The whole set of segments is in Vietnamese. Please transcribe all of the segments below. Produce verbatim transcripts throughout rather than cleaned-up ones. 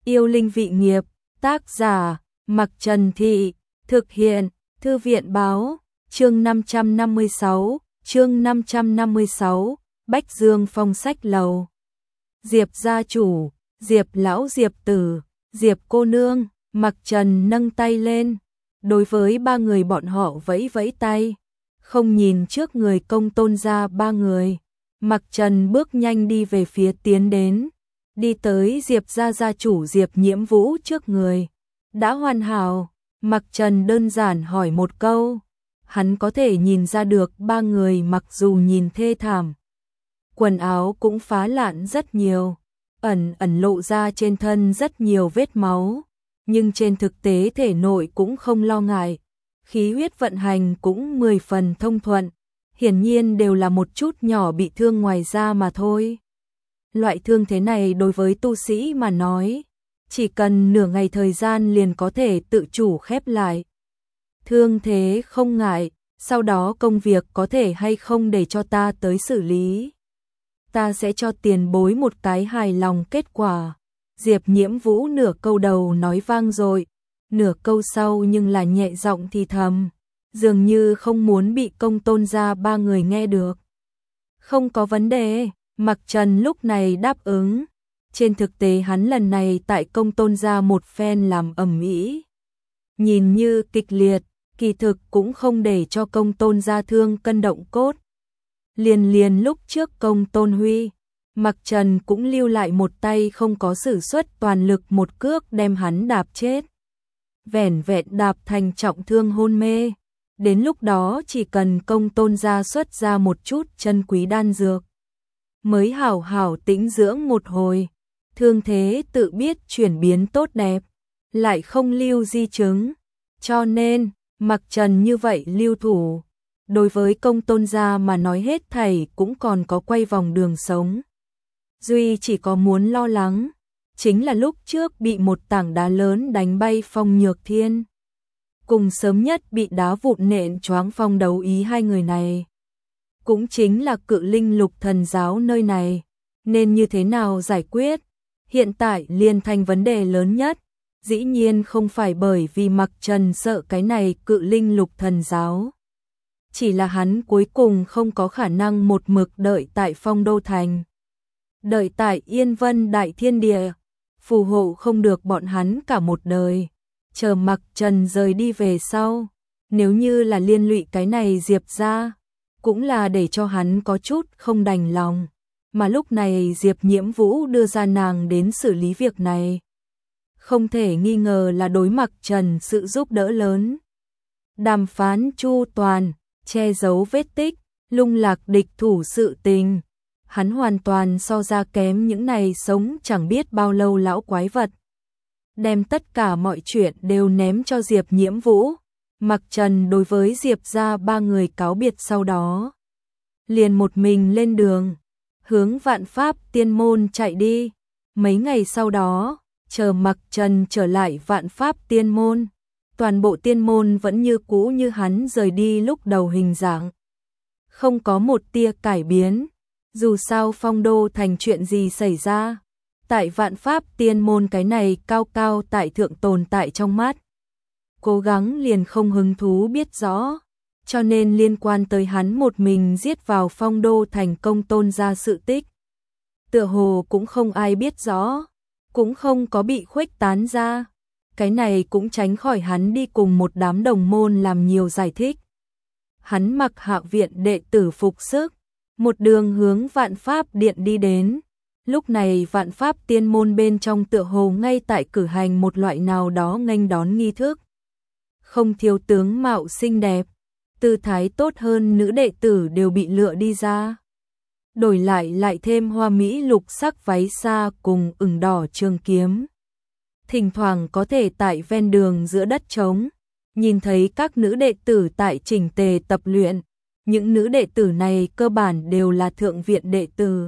Yêu linh vị nghiệp, tác giả, Mặc Trần Thị, thực hiện, Thư viện báo, chương năm trăm năm mươi sáu, chương năm trăm năm mươi sáu, Bách Dương Phong Sách Lầu. Diệp gia chủ, Diệp lão Diệp tử, Diệp cô nương, Mặc Trần nâng tay lên, đối với ba người bọn họ vẫy vẫy tay, không nhìn trước người Công Tôn gia ba người. Mặc Trần bước nhanh đi về phía tiến đến, đi tới Diệp gia gia chủ Diệp Nhiễm Vũ trước người. Đã hoàn hảo, Mặc Trần đơn giản hỏi một câu. Hắn có thể nhìn ra được ba người mặc dù nhìn thê thảm, quần áo cũng phá lạn rất nhiều, ẩn ẩn lộ ra trên thân rất nhiều vết máu, nhưng trên thực tế thể nội cũng không lo ngại, khí huyết vận hành cũng mười phần thông thuận, hiển nhiên đều là một chút nhỏ bị thương ngoài da mà thôi. Loại thương thế này đối với tu sĩ mà nói, chỉ cần nửa ngày thời gian liền có thể tự chủ khép lại. Thương thế không ngại, sau đó công việc có thể hay không để cho ta tới xử lý. Ta sẽ cho tiền bối một cái hài lòng kết quả. Diệp Nhiễm Vũ nửa câu đầu nói vang dội, nửa câu sau nhưng là nhẹ giọng thì thầm, dường như không muốn bị Công Tôn gia ba người nghe được. Không có vấn đề, Mặc Trần lúc này đáp ứng. Trên thực tế hắn lần này tại Công Tôn gia một phen làm ầm ĩ, nhìn như kịch liệt, kỳ thực cũng không để cho Công Tôn gia thương cân động cốt. Liền liền lúc trước Công Tôn Huy, Mặc Trần cũng lưu lại một tay không có sử xuất toàn lực một cước đem hắn đạp chết. Vẻn vẹn đạp thành trọng thương hôn mê. Đến lúc đó chỉ cần Công Tôn gia xuất ra một chút chân quý đan dược, mới hảo hảo tĩnh dưỡng một hồi, thương thế tự biết chuyển biến tốt đẹp, lại không lưu di chứng. Cho nên, Mặc Trần như vậy lưu thủ, đối với Công Tôn gia mà nói hết thảy cũng còn có quay vòng đường sống. Duy chỉ có muốn lo lắng, chính là lúc trước bị một tảng đá lớn đánh bay Phong Nhược Thiên. Cùng sớm nhất bị đá vụn nện choáng Phong Đấu Ý hai người này. Cũng chính là Cự Linh Lục Thần giáo nơi này, nên như thế nào giải quyết? Hiện tại liền thành vấn đề lớn nhất. Dĩ nhiên không phải bởi vì Mặc Trần sợ cái này Cự Linh Lục Thần giáo. Chỉ là hắn cuối cùng không có khả năng một mực đợi tại Phong Đô Thành. Đợi tại Yên Vân Đại Thiên Địa, phù hộ không được bọn hắn cả một đời. Chờ Mặc Trần rời đi về sau, nếu như là liên lụy cái này Diệp ra, cũng là để cho hắn có chút không đành lòng. Mà lúc này Diệp Nhiễm Vũ đưa ra nàng đến xử lý việc này, không thể nghi ngờ là đối Mặc Trần sự giúp đỡ lớn. Đàm phán chu toàn, che giấu vết tích, lung lạc địch thủ sự tình. Hắn hoàn toàn so ra kém những này sống chẳng biết bao lâu lão quái vật. Đem tất cả mọi chuyện đều ném cho Diệp Nhiễm Vũ. Mặc Trần đối với Diệp ra ba người cáo biệt sau đó, liền một mình lên đường, hướng Vạn Pháp Tiên Môn chạy đi. Mấy ngày sau đó, chờ Mặc Trần trở lại Vạn Pháp Tiên Môn, toàn bộ tiên môn vẫn như cũ như hắn rời đi lúc đầu hình dạng. Không có một tia cải biến, dù sao Phong Đô Thành chuyện gì xảy ra, tại Vạn Pháp Tiên Môn cái này cao cao tại thượng tồn tại trong mắt. Cố gắng liền không hứng thú biết rõ, cho nên liên quan tới hắn một mình giết vào Phong Đô Thành Công Tôn gia sự tích, tựa hồ cũng không ai biết rõ, cũng không có bị khuếch tán ra. Cái này cũng tránh khỏi hắn đi cùng một đám đồng môn làm nhiều giải thích. Hắn mặc Hạ viện đệ tử phục sức, một đường hướng Vạn Pháp Điện đi đến. Lúc này Vạn Pháp Tiên Môn bên trong tựa hồ ngay tại cử hành một loại nào đó nghênh đón nghi thức. Không thiếu tướng mạo xinh đẹp, tư thái tốt hơn nữ đệ tử đều bị lựa đi ra. Đổi lại lại thêm hoa mỹ lục sắc váy xa cùng ửng đỏ trường kiếm. Thỉnh thoảng có thể tại ven đường giữa đất trống, nhìn thấy các nữ đệ tử tại chỉnh tề tập luyện. Những nữ đệ tử này cơ bản đều là thượng viện đệ tử.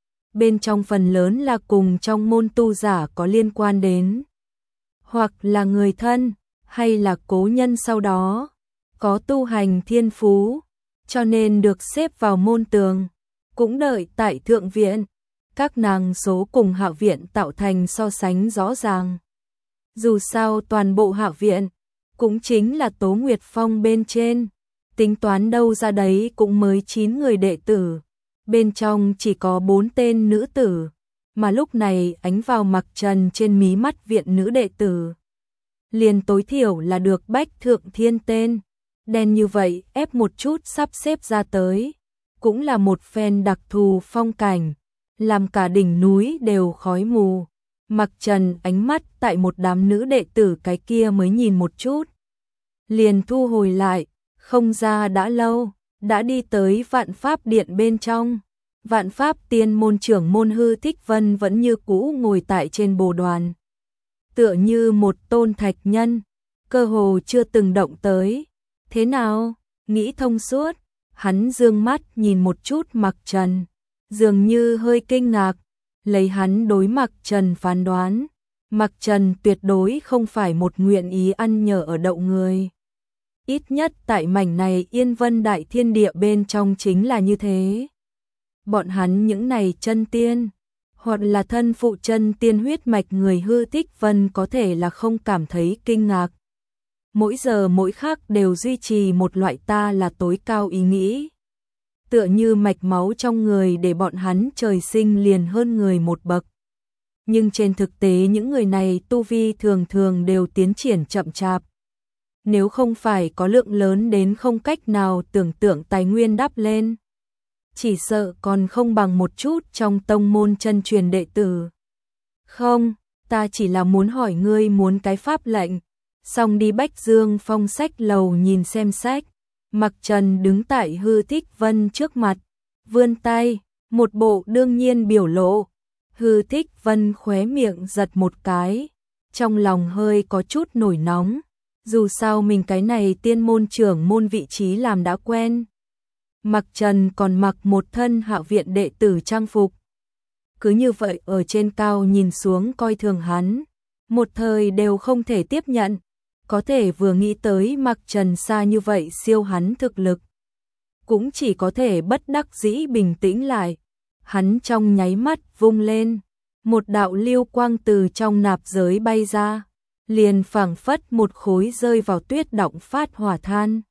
Bên trong phần lớn là cùng trong môn tu giả có liên quan đến, hoặc là người thân, hay là cố nhân sau đó, có tu hành thiên phú, cho nên được xếp vào môn tường, cũng đợi tại thượng viện. các nàng số cùng Hạ viện tạo thành so sánh rõ ràng. Dù sao toàn bộ Hạ viện cũng chính là Tố Nguyệt Phong bên trên, tính toán đâu ra đấy cũng mới chín người đệ tử, bên trong chỉ có bốn tên nữ tử, mà lúc này ánh vào mặc trần trên mí mắt viện nữ đệ tử. Liền tối thiểu là được Bách Thượng Thiên tên, đen như vậy ép một chút sắp xếp ra tới, cũng là một phen đặc thù phong cảnh, làm cả đỉnh núi đều khói mù. Mặc trần ánh mắt tại một đám nữ đệ tử cái kia mới nhìn một chút, liền thu hồi lại, không ra đã lâu, đã đi tới Vạn Pháp Điện bên trong. Vạn Pháp Tiên môn trưởng môn Hư Thích Vân vẫn như cũ ngồi tại trên bồ đoàn, tựa như một tôn thạch nhân, cơ hồ chưa từng động tới. Thế nào, nghĩ thông suốt? Hắn dương mắt nhìn một chút Mặc Trần, dường như hơi kinh ngạc, lấy hắn đối Mặc Trần phán đoán, Mặc Trần tuyệt đối không phải một nguyện ý ăn nhờ ở đậu người. Ít nhất tại mảnh này Yên Vân Đại Thiên Địa bên trong chính là như thế. Bọn hắn những này chân tiên, hoặc là thân phụ chân tiên huyết mạch người Hư Thích Vân có thể là không cảm thấy kinh ngạc. Mỗi giờ mỗi khắc đều duy trì một loại ta là tối cao ý nghĩ. Tựa như mạch máu trong người để bọn hắn trời sinh liền hơn người một bậc. Nhưng trên thực tế những người này tu vi thường thường đều tiến triển chậm chạp. Nếu không phải có lượng lớn đến không cách nào tưởng tượng tài nguyên đắp lên, chỉ sợ còn không bằng một chút trong tông môn chân truyền đệ tử. Không, ta chỉ là muốn hỏi ngươi muốn cái pháp lệnh. Xong đi Bách Dương Phong sách lầu nhìn xem sách. Mặc Trần đứng tại Hư Thích Vân trước mặt, vươn tay, một bộ đương nhiên biểu lộ. Hư Thích Vân khóe miệng giật một cái, trong lòng hơi có chút nổi nóng. Dù sao mình cái này tiên môn trưởng môn vị trí làm đã quen. Mặc Trần còn mặc một thân Hạ viện đệ tử trang phục. Cứ như vậy ở trên cao nhìn xuống coi thường hắn, một thời đều không thể tiếp nhận. Có thể vừa nghĩ tới Mặc Trần xa như vậy siêu hắn thực lực, cũng chỉ có thể bất đắc dĩ bình tĩnh lại. Hắn trong nháy mắt vung lên, một đạo lưu quang từ trong nạp giới bay ra, liền phảng phất một khối rơi vào tuyết động phát hỏa than.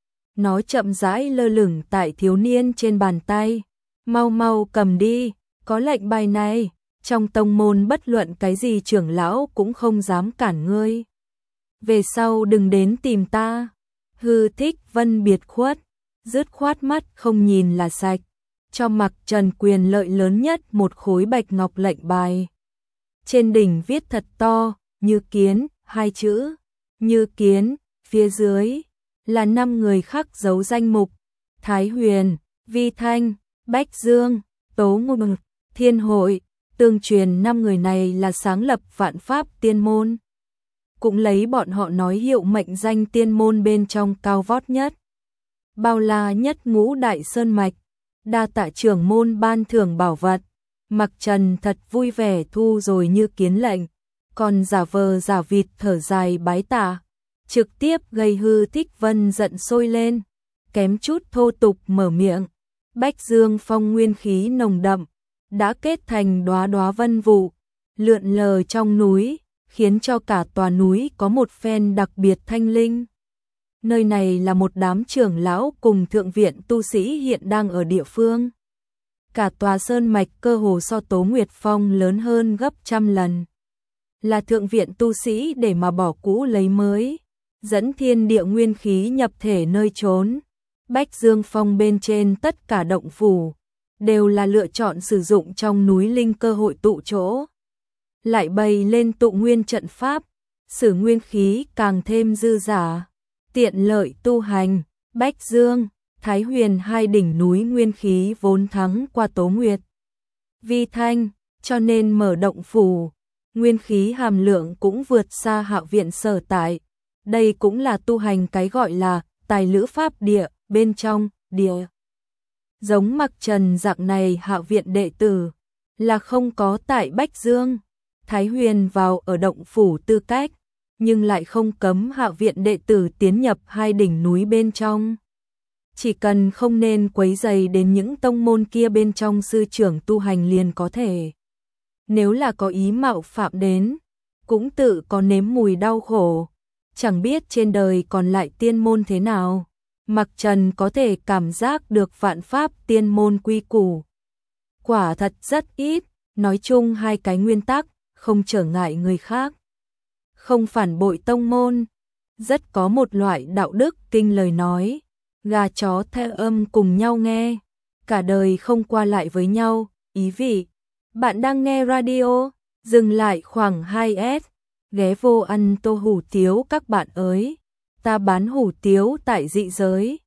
Nó chậm rãi lơ lửng tại thiếu niên trên bàn tay. Mau mau cầm đi, có lệnh bài này, trong tông môn bất luận cái gì trưởng lão cũng không dám cản ngươi. Về sau đừng đến tìm ta. Hư Thích Vân biệt khuất, dứt khoát mắt không nhìn là sạch, cho Mặc Trần quyền lợi lớn nhất một khối bạch ngọc lệnh bài. Trên đỉnh viết thật to, Như Kiến, hai chữ, Như Kiến, phía dưới là năm người khắc dấu danh mục: Thái Huyền, Vi Thanh, Bách Dương, Tố Ngôn, Thiên Hội. Tương truyền năm người này là sáng lập Vạn Pháp Tiên môn, cũng lấy bọn họ nói hiệu mệnh danh tiên môn bên trong cao vót nhất, bao la nhất ngũ đại sơn mạch. Đa tạ trưởng môn ban thưởng bảo vật. Mặc Trần thật vui vẻ thu rồi Như Kiến lệnh, còn giả vờ giả vịt thở dài bái tạ, trực tiếp gây Hư Thích Vân giận sôi lên, kém chút thô tục mở miệng. Bách Dương Phong nguyên khí nồng đậm, đã kết thành đóa đóa vân vụ, lượn lờ trong núi, khiến cho cả tòa núi có một phen đặc biệt thanh linh. Nơi này là một đám trưởng lão cùng thượng viện tu sĩ hiện đang ở địa phương. Cả tòa sơn mạch cơ hồ so Tố Nguyệt Phong lớn hơn gấp trăm lần. Là thượng viện tu sĩ để mà bỏ cũ lấy mới, dẫn thiên địa nguyên khí nhập thể nơi trốn. Bách Dương Phong bên trên tất cả động phủ đều là lựa chọn sử dụng trong núi linh cơ hội tụ chỗ, lại bày lên tụ nguyên trận pháp, sử nguyên khí càng thêm dư dả, tiện lợi tu hành. Bách Dương, Thái Huyền hai đỉnh núi nguyên khí vốn thắng qua Tố Nguyệt, Vi Thanh, cho nên mở động phủ, nguyên khí hàm lượng cũng vượt xa Hạ viện sở tại. Đây cũng là tu hành cái gọi là tài lữ pháp địa bên trong địa. Giống Mặc Trần dạng này Hạ viện đệ tử là không có tại Bách Dương, Thái Huyền vào ở động phủ tư cách, nhưng lại không cấm Hạ viện đệ tử tiến nhập hai đỉnh núi bên trong. chỉ cần không nên quấy rầy đến những tông môn kia bên trong sư trưởng tu hành liền có thể. Nếu là có ý mạo phạm đến, cũng tự có nếm mùi đau khổ, chẳng biết trên đời còn lại tiên môn thế nào. Mặc Trần có thể cảm giác được vạn pháp tiên môn quy củ. Quả thật rất ít, nói chung hai cái nguyên tắc, không trở ngại người khác. Không phản bội tông môn, rất có một loại đạo đức kinh lời nói. Gà chó theo âm cùng nhau nghe, cả đời không qua lại với nhau, ý vị. Bạn đang nghe radio, dừng lại khoảng hai s, ghé vô ăn tô hủ tiếu các bạn ơi. Ta bán hủ tiếu tại dị giới.